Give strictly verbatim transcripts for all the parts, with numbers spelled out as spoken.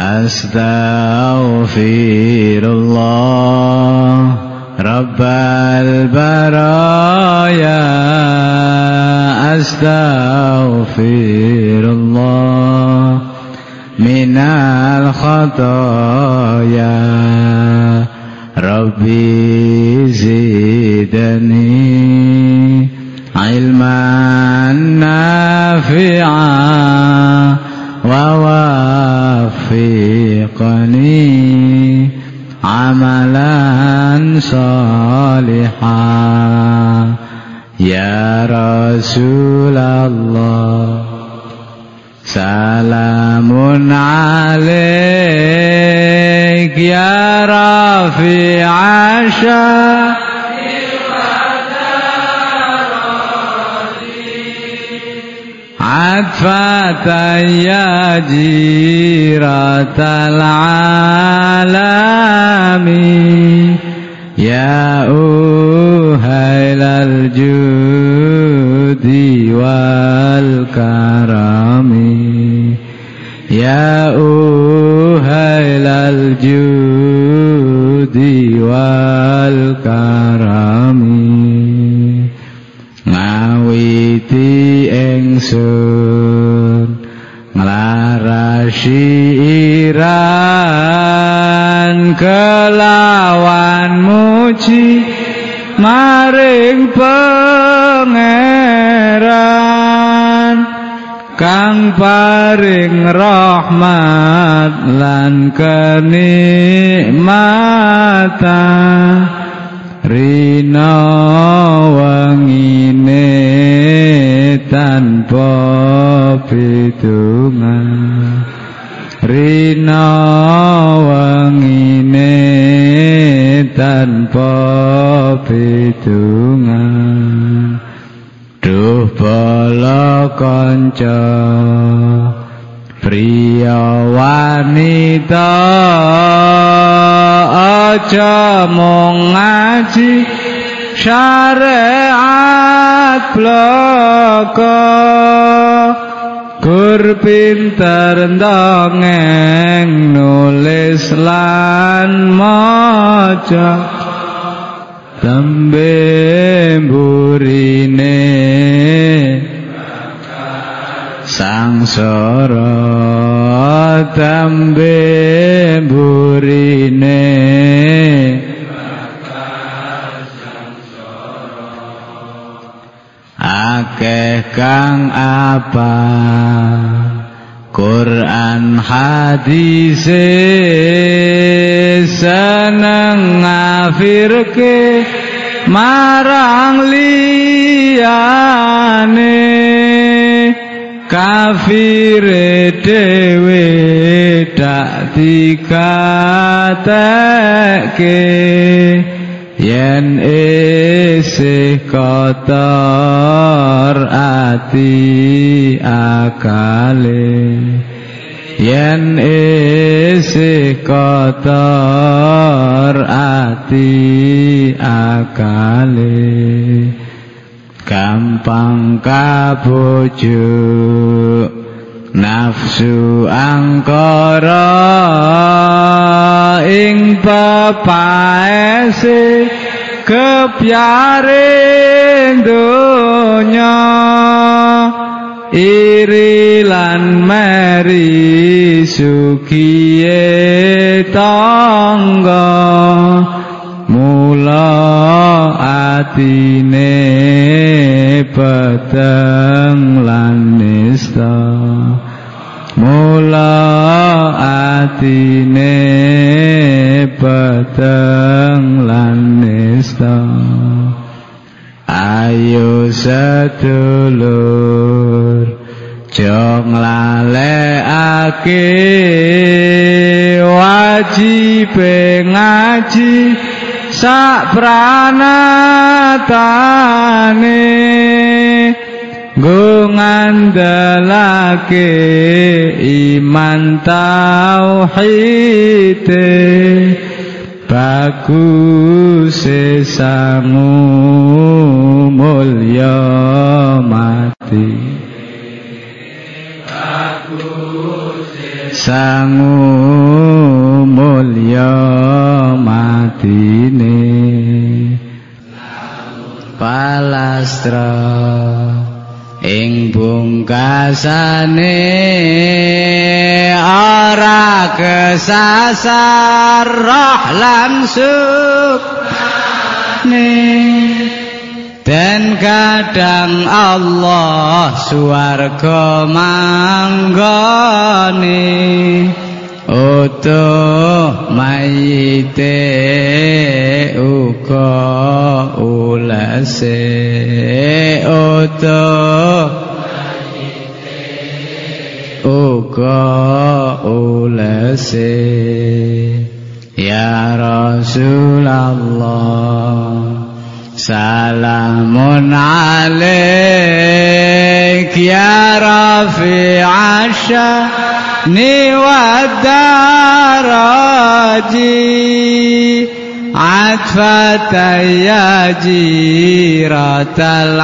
Astaghfirullah Rabbal baraya. Astaghfirullah minal khataya. Rabbi zidni ilman nafi'a wa wafiqni amalan salihah. Ya Rasulullah salamun alaik ya rafi'a Atfatan ya jiratal alami. Ya uhailal judi wal karami. Ya uhailal judi wal karami. Ngawiti ingsun nglarasi iran kelawan muji maring pangeran kang paring rahmat lan kenikmatan rina wangine tanpa pidungan. Rina wangine tanpa pidungan. Duh bala kanca priya wanita aja mung ngaji syariat blaka. Gur pinter ndongeng nulis lan maca tembe burine sangsara tembe burine akeh kang apa Quran hadise seneng ngafirke marang liyane kafire dhewe dak dikatekke yen isih kotor ati akale. Yen isih kotor ati akale gampang kabujuk nafsu angkara ing pepaese kepyaring donya iri lan meri sukiye tangga mula atine peteng lan nista mula atine peteng lan nista. Ayo sedulur jong lalekake wajib ngaji sak pranatane nggo ngandalake iman tauhide bagus sangu mulya mati bagus sangu mulya matine palastra ing bungkasane ora kesasar roh lan sukmane dan kadang Allah swarga manggone utuh mayite uga ulase utuh mayite uga ulase ya Rasulullah salamun alaik ya rafi'a sya'ni wa daraji atfatan ya jiratal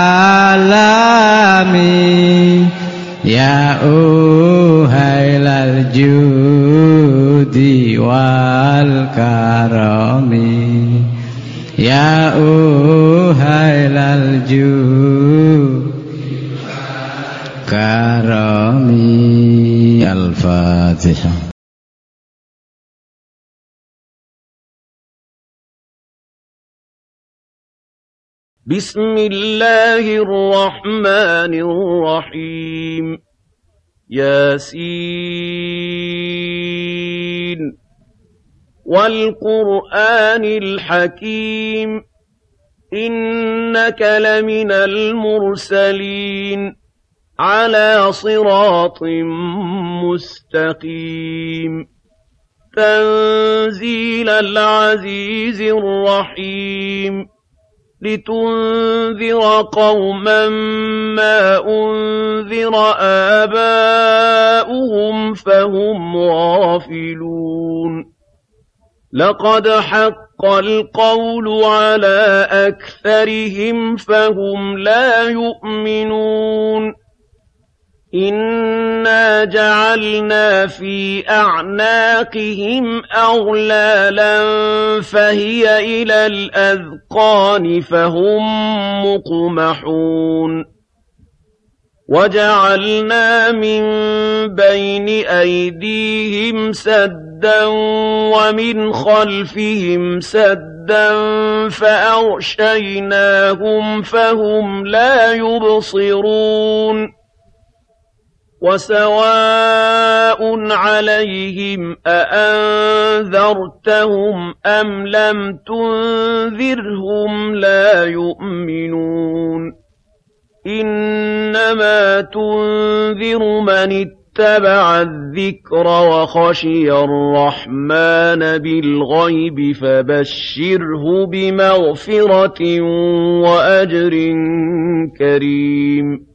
alami ya uhailal judi wal karami ya uhailal jud karami. Al-Fatihah. Bismillahir Rahmanir Rahim. Yasin wal Qur'anil Hakim innaka laminal mursalin ala siratin mustaqim tanzilal azizir rahim litunzira qauman ma unzira aba'uhum fahum ghafilun لقد حق القول على أكثرهم فهم لا يؤمنون إنا جعلنا في أعناقهم أغلالا فهي إلى الأذقان فهم مقمحون وجعلنا من بين أيديهم سدا ومن خلفهم سدا فأغشيناهم فهم لا يبصرون وسواء عليهم أأنذرتهم أم لم تنذرهم لا يؤمنون إنما تنذر من اتبع الذكر وخشي الرحمن بالغيب فبشره بمغفرة وأجر كريم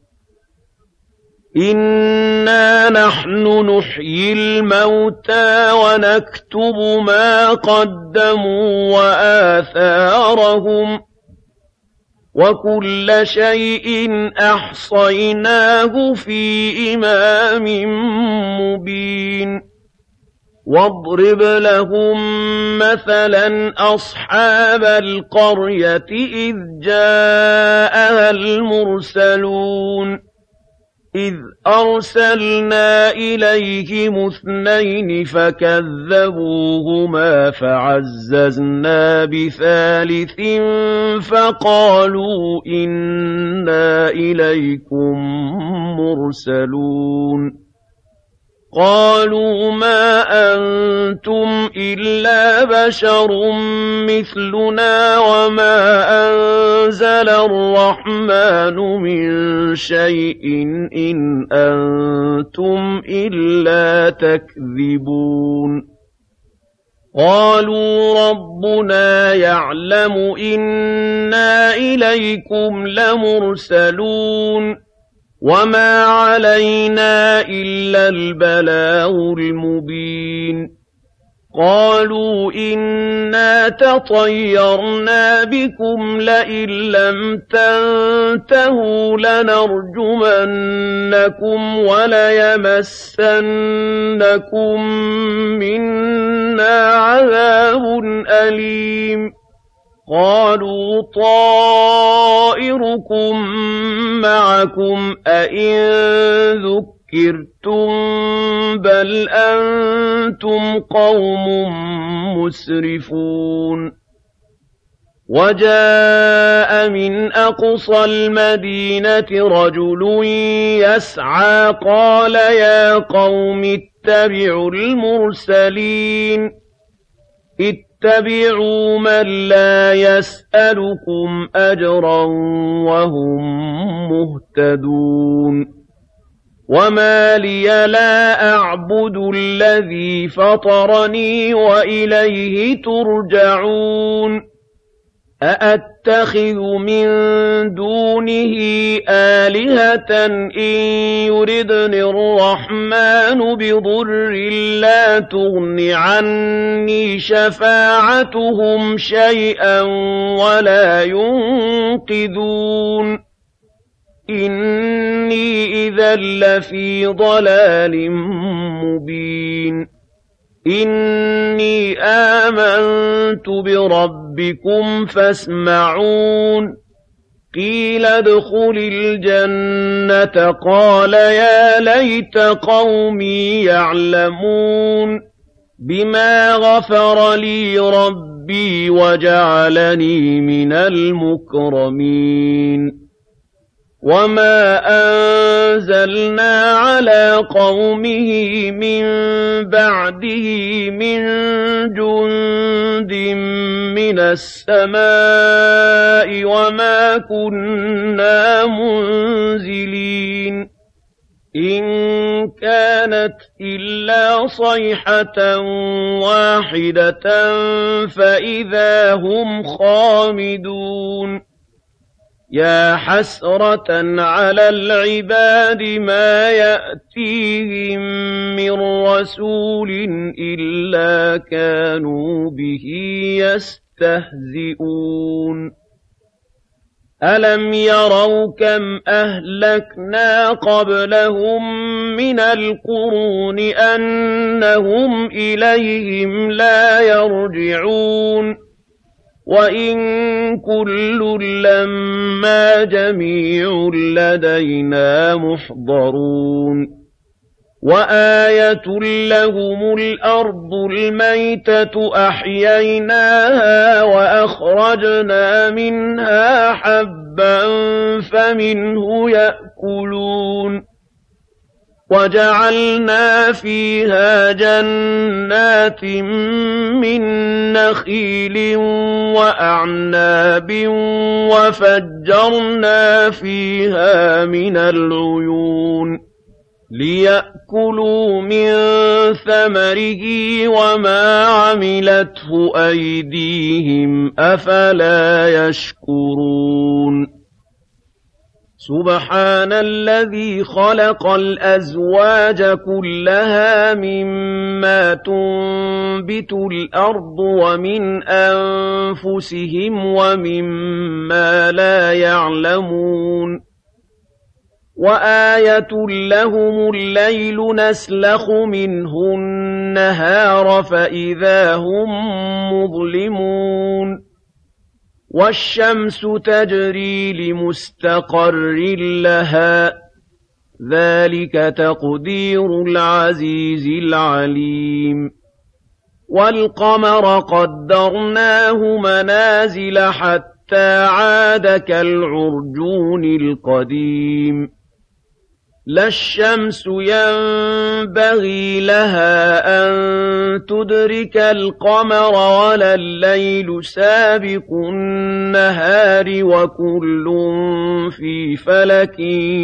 إنا نحن نحيي الموتى ونكتب ما قدموا وآثارهم وكل شيء أحصيناه في إمام مبين واضرب لهم مثلا أصحاب القرية إذ جاءها المرسلون إذ أرسلنا إليهم اثنين فكذبوهما فعززنا بثالث فقالوا إنا إليكم مرسلون قالوا ما أنتم إلا بشر مثلنا وما أنزل الرحمن من شيء إن أنتم إلا تكذبون قالوا ربنا يعلم إنا إليكم لمرسلون وما علينا إلا البلاغ المبين قالوا إنا تطيرنا بكم لئن لم تنتهوا لنرجمنكم وليمسنكم منا عذاب أليم قالوا طائركم معكم أئن ذكرتم بل أنتم قوم مسرفون وجاء من أقصى المدينة رجل يسعى قال يا قوم اتبعوا المرسلين اتبعوا من لا يسألكم أجرا وهم مهتدون وما لي لا أعبد الذي فطرني وإليه ترجعون أأتخذ من دونه آلهة إن يردني الرحمن بضر لا تغن عني شفاعتهم شيئا ولا ينقذون إني إذا لفي ضلال مبين إني آمنت بربكم فاسمعون قيل ادخل الجنة قال يا ليت قومي يعلمون بما غفر لي ربي وجعلني من المكرمين وما أنزلنا على قومه من بعده من جند من السماء وما كنا منزلين إن كانت إلا صيحة واحدة فإذا هم خامدون يا حسرة على العباد ما يأتيهم من رسول إلا كانوا به يستهزئون ألم يروا كم أهلكنا قبلهم من القرون أنهم إليهم لا يرجعون وإن كل لما جميع لدينا محضرون وآية لهم الأرض الميتة أحييناها وأخرجنا منها حبا فمنه يأكلون وجعلنا فيها جنات من نخيل وأعناب وفجرنا فيها من العيون ليأكلوا من ثمره وما عملته أيديهم أفلا يشكرون سبحان الذي خلق الأزواج كلها مما تنبت الأرض ومن أنفسهم ومما لا يعلمون وآية لهم الليل نسلخ منه النهار فإذا هم مظلمون والشمس تجري لمستقر لها ذلك تقدير العزيز العليم والقمر قدرناه منازل حتى عاد كالعرجون القديم لا الشمس ينبغي لها أن تدرك القمر ولا الليل سابق النهار وكل في فلك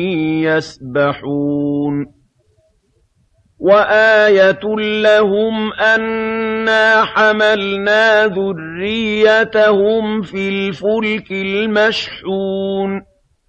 يسبحون وآية لهم أنا حملنا ذريتهم في الفلك المشحون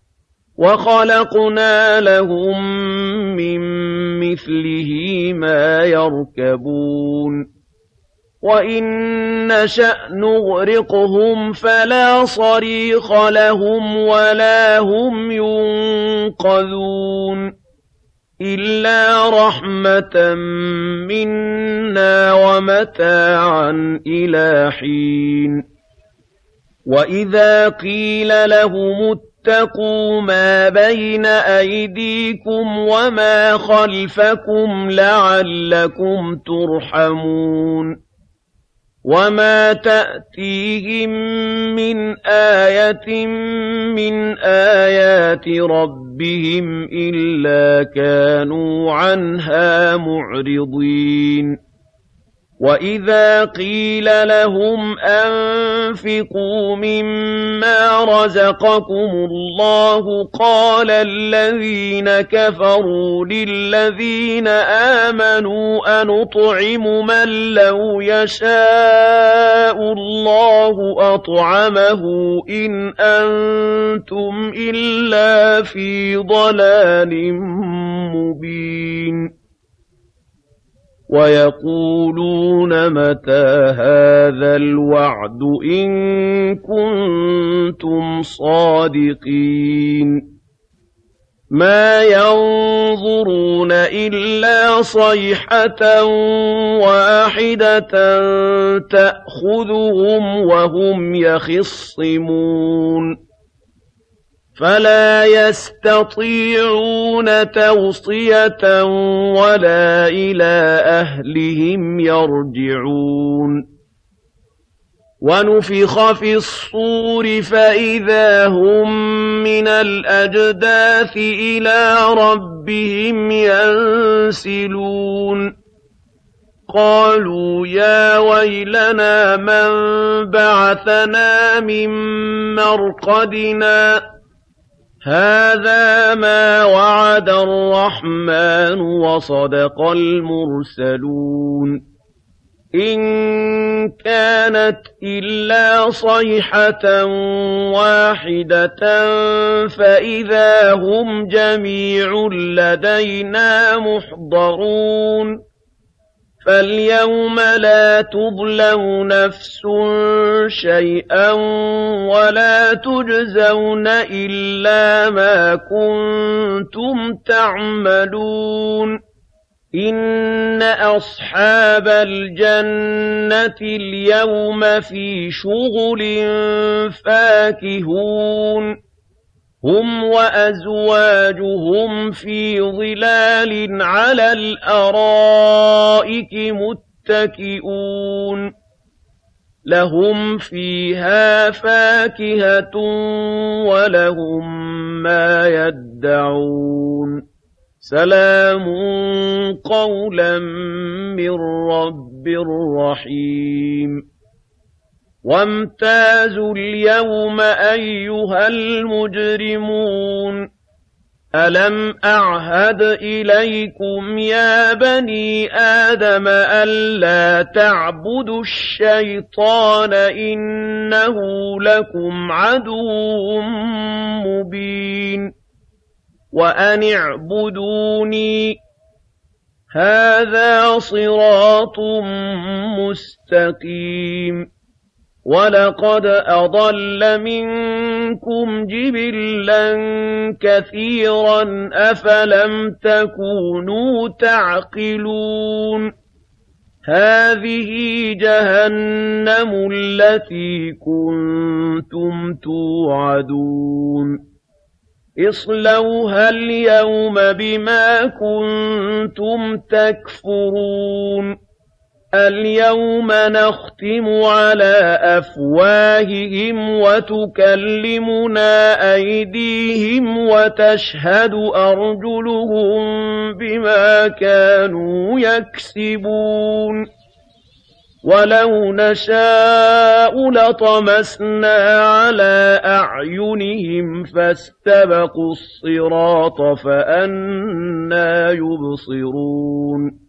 وخلقنا لهم من مثله ما يركبون وَإِن نَّشَأْ نُغْرِقْهُمْ فَلَا صَرِيخَ لَهُمْ وَلَا هُمْ يُنقَذُونَ إِلَّا رَحْمَةً مِّنَّا وَمَتَاعًا إِلَىٰ حِينٍ وَإِذَا قِيلَ لَهُمُ اتَّقُوا مَا بَيْنَ أَيْدِيكُمْ وَمَا خَلْفَكُمْ لَعَلَّكُمْ تُرْحَمُونَ وَمَا تَأْتِيهِم مِّنْ آيَةٍ مِّنْ آيَاتِ رَبِّهِمْ إِلَّا كَانُوا عَنْهَا مُعْرِضِينَ وَإِذَا قِيلَ لَهُمْ أَنفِقُوا مِمَّا رَزَقَكُمُ اللَّهُ قَالَ الَّذِينَ كَفَرُوا لِلَّذِينَ آمَنُوا أَنُطْعِمُ مَن لَّوْ يَشَاءُ اللَّهُ أَطْعَمَهُ إِنْ أَنتُمْ إِلَّا فِي ضَلَالٍ مُّبِينٍ وَيَقُولُونَ مَتَىٰ هَٰذَا الْوَعْدُ إِن كُنتُمْ صَادِقِينَ مَا يَنظُرُونَ إِلَّا صَيْحَةً وَاحِدَةً تَأْخُذُهُمْ وَهُمْ يَخِصِّمُونَ فَلَا يَسْتَطِيعُونَ تَوْصِيَةً وَلَا إِلَىٰ أَهْلِهِمْ يَرْجِعُونَ وَنُفِخَ فِي الصُّورِ فَإِذَا هُم مِّنَ الْأَجْدَاثِ إِلَىٰ رَبِّهِمْ يَنسِلُونَ قَالُوا يَا وَيْلَنَا مَن بَعَثَنَا مِن مَّرْقَدِنَا هَٰذَا مَا وَعَدَ الرَّحْمَٰنُ وَصَدَقَ الْمُرْسَلُونَ إِن كَانَتْ إِلَّا صَيْحَةً وَاحِدَةً فَإِذَا هُمْ جَمِيعٌ لَّدَيْنَا مُحْضَرُونَ فَالْيَوْمَ لَا تُظْلَمُ نَفْسٌ شَيْئًا وَلَا تُجْزَوْنَ إِلَّا مَا كُنتُمْ تَعْمَلُونَ إِنَّ أَصْحَابَ الْجَنَّةِ الْيَوْمَ فِي شُغُلٍ فَاكِهُونَ هُمْ وَأَزْوَاجُهُمْ فِي ظِلَالٍ عَلَى الْأَرَائِكِ مُتَّكِئُونَ لَهُمْ فِيهَا فَاكِهَةٌ وَلَهُم مَّا يَدَّعُونَ سَلَامٌ قَوْلًا مِّن رَّبٍّ رَّحِيمٍ وَامْتَازُوا الْيَوْمَ أَيُّهَا الْمُجْرِمُونَ أَلَمْ أَعْهَدْ إِلَيْكُمْ يَا بَنِي آدَمَ أَلَّا تَعْبُدُوا الشَّيْطَانَ إِنَّهُ لَكُمْ عَدُوٌّ مُّبِينٌ وَأَنِ اعْبُدُونِي هَٰذَا صِرَاطٌ مُّسْتَقِيمٌ وَلَقَدْ أَضَلَّ مِنكُمْ جِبِلًّا كَثِيرًا أَفَلَمْ تَكُونُوا تَعْقِلُونَ هَٰذِهِ جَهَنَّمُ الَّتِي كُنتُمْ تُوعَدُونَ اصْلَوْهَا الْيَوْمَ بِمَا كُنتُمْ تَكْفُرُونَ الْيَوْمَ نَخْتِمُ عَلَىٰ أَفْوَاهِهِمْ وَتُكَلِّمُنَا أَيْدِيهِمْ وَتَشْهَدُ أَرْجُلُهُم بِمَا كَانُوا يَكْسِبُونَ وَلَوْ نَشَاءُ لَطَمَسْنَا عَلَىٰ أَعْيُنِهِمْ فَاسْتَبَقُوا الصِّرَاطَ فَأَنَّىٰ يُبْصِرُونَ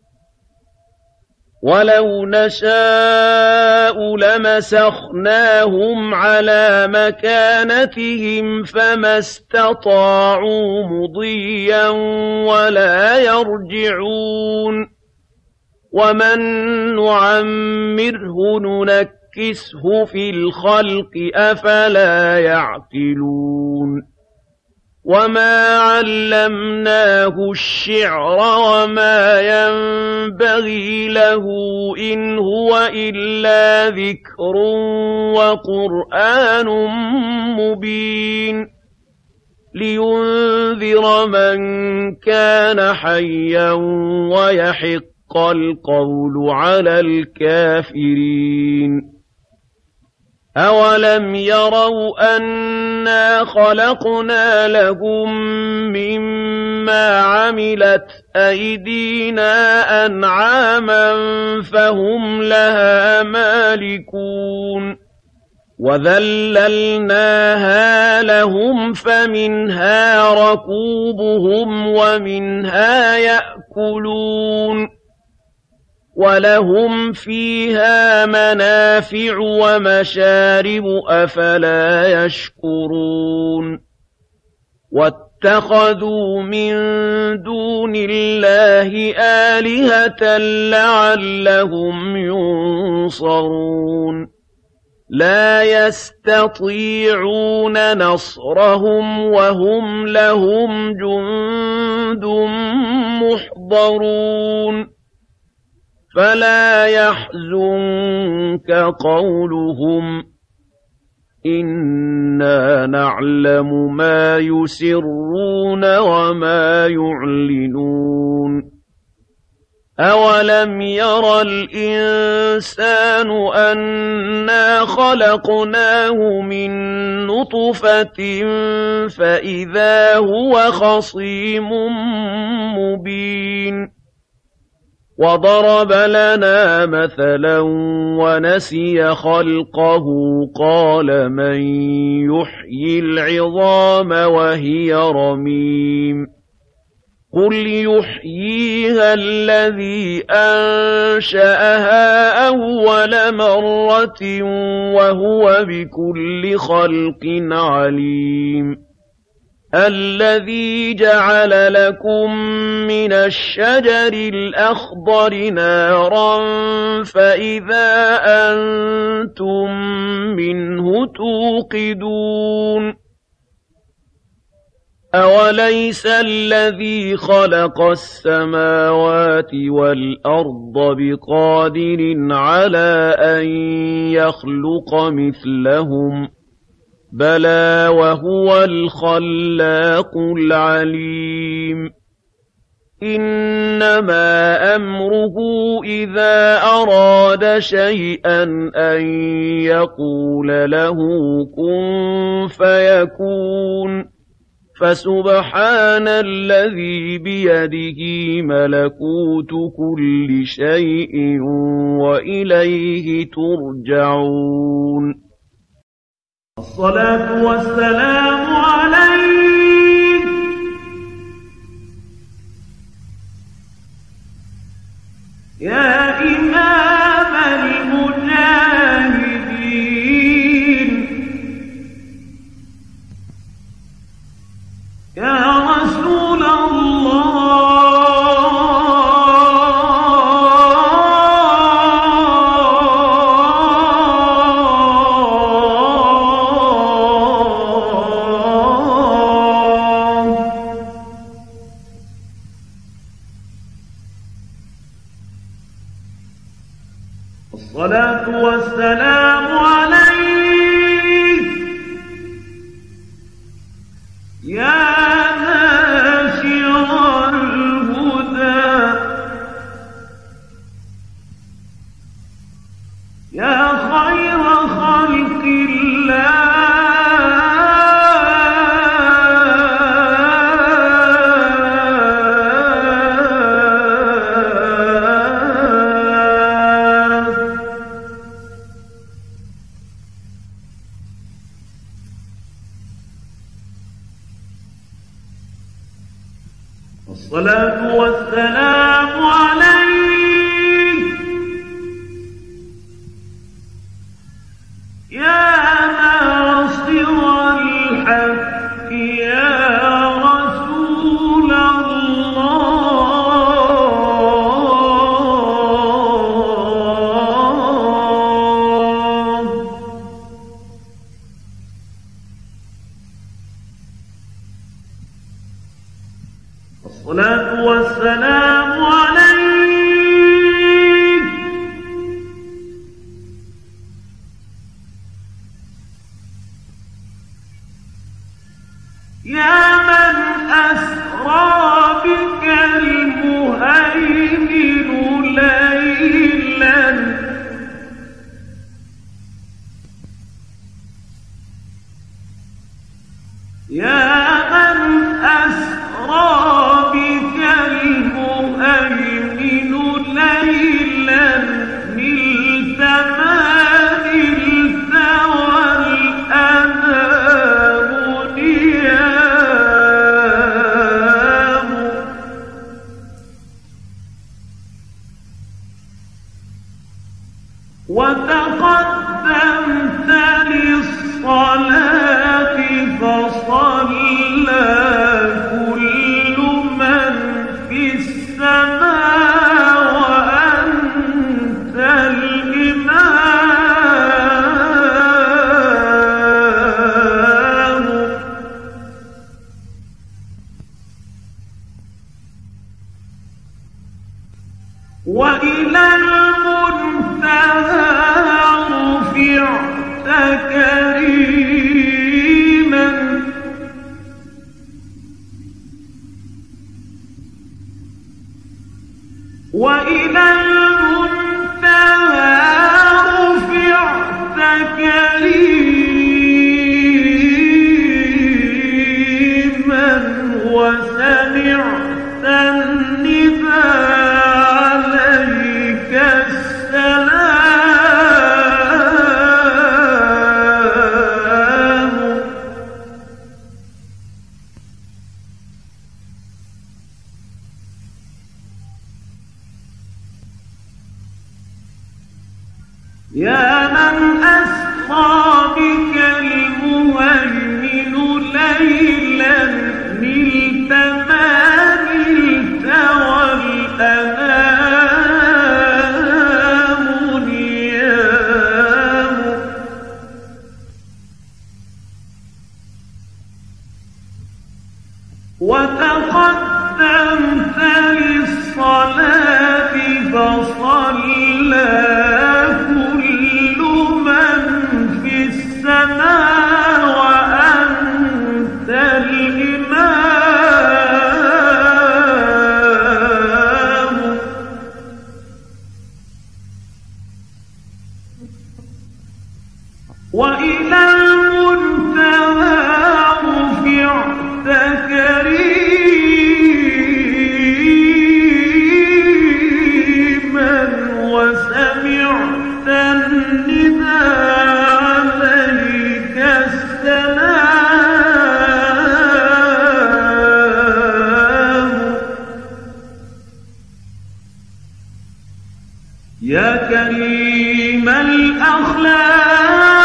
وَلَوْ نَشَاءُ لَمَسَخْنَاهُمْ عَلَىٰ مَكَانَتِهِمْ فَمَا اسْتَطَاعُوا مُضِيًّا وَلَا يَرْجِعُونَ وَمَن نُّعَمِّرْهُ نُنَكِّسْهُ فِي الْخَلْقِ ۖ أَفَلَا يَعْقِلُونَ وَمَا عَلَّمْنَاهُ الشِّعْرَ وَمَا يَنبَغِي لَهُ ۖ إِنْ هُوَ إِلَّا ذِكْرٌ وَقُرْآنٌ مُّبِينٌ لِيُنذِرَ مَن كَانَ حَيًّا وَيَحِقَّ الْقَوْلُ عَلَى الْكَافِرِينَ أَوَلَمْ يَرَوْا أَنَّا خَلَقْنَا لَهُم مِّمَّا عَمِلَتْ أَيْدِينَا أَنْعَامًا فَهُمْ لَهَا مَالِكُونَ وَذَلَّلْنَاهَا لَهُمْ فَمِنْهَا رَكُوبُهُمْ وَمِنْهَا يَأْكُلُونَ وَلَهُمْ فِيهَا مَنَافِعُ وَمَشَارِبُ أَفَلَا يَشْكُرُونَ وَاتَّخَذُوا مِن دُونِ اللَّهِ آلِهَةً لَّعَلَّهُمْ يُنصَرُونَ لَا يَسْتَطِيعُونَ نَصْرَهُمْ وَهُمْ لَهُمْ جُندٌ مُّحْضَرُونَ فَلَا يَحْزُنكَ قَوْلُهُمْ إِنَّا نَعْلَمُ مَا يُسِرُّونَ وَمَا يُعْلِنُونَ أَوَلَمْ يَرَ الْإِنسَانُ أَنَّا خَلَقْنَاهُ مِن نُّطْفَةٍ فَإِذَا هُوَ خَصِيمٌ مُّبِينٌ وَضَرَبَ لَنَا مَثَلًا وَنَسِيَ خَلْقَهُ قَالَ مَن يُحْيِي الْعِظَامَ وَهِيَ رَمِيمٌ قُلْ يُحْيِيهَا الَّذِي أَنشَأَهَا أَوَّلَ مَرَّةٍ وَهُوَ بِكُلِّ خَلْقٍ عَلِيمٌ الَّذِي جَعَلَ لَكُم مِّنَ الشَّجَرِ الْأَخْضَرِ نَارًا فَإِذَا أَنتُم مِّنْهُ تُوقِدُونَ أَوَلَيْسَ الَّذِي خَلَقَ السَّمَاوَاتِ وَالْأَرْضَ بِقَادِرٍ عَلَىٰ أَن يَخْلُقَ مِثْلَهُم ۚ بَلَىٰ وَهُوَ الْخَلَّاقُ الْعَلِيمُ إِنَّمَا أَمْرُهُ إِذَا أَرَادَ شَيْئًا أَن يَقُولَ لَهُ كُن فَيَكُونُ فَسُبْحَانَ الَّذِي بِيَدِهِ مَلَكُوتُ كُلِّ شَيْءٍ وَإِلَيْهِ تُرْجَعُونَ الصلاة والسلام عليك يا إمام المجاهدين يا رسول الله الصلاة والسلام عليك يا ناشر الهدى يا خير خلق الله الصلاة والسلام عليك وتقدمت للصلاة فصلى كل من في السماء وأنت الإمام وإلى المنتهى رفعت كريما وإلى المنتهى رفعت كريما وسمعت النداء عليك السلام يا من أسرى بك المهيمن ليلا نلت ما نلت والأنام نيام وتقدمت للصلاة فصلى كل من في السماء وأنت الإمام وإلى المنتهى رفعت كريما وسمعت النداء عليك السلام يا كريم الأخلاق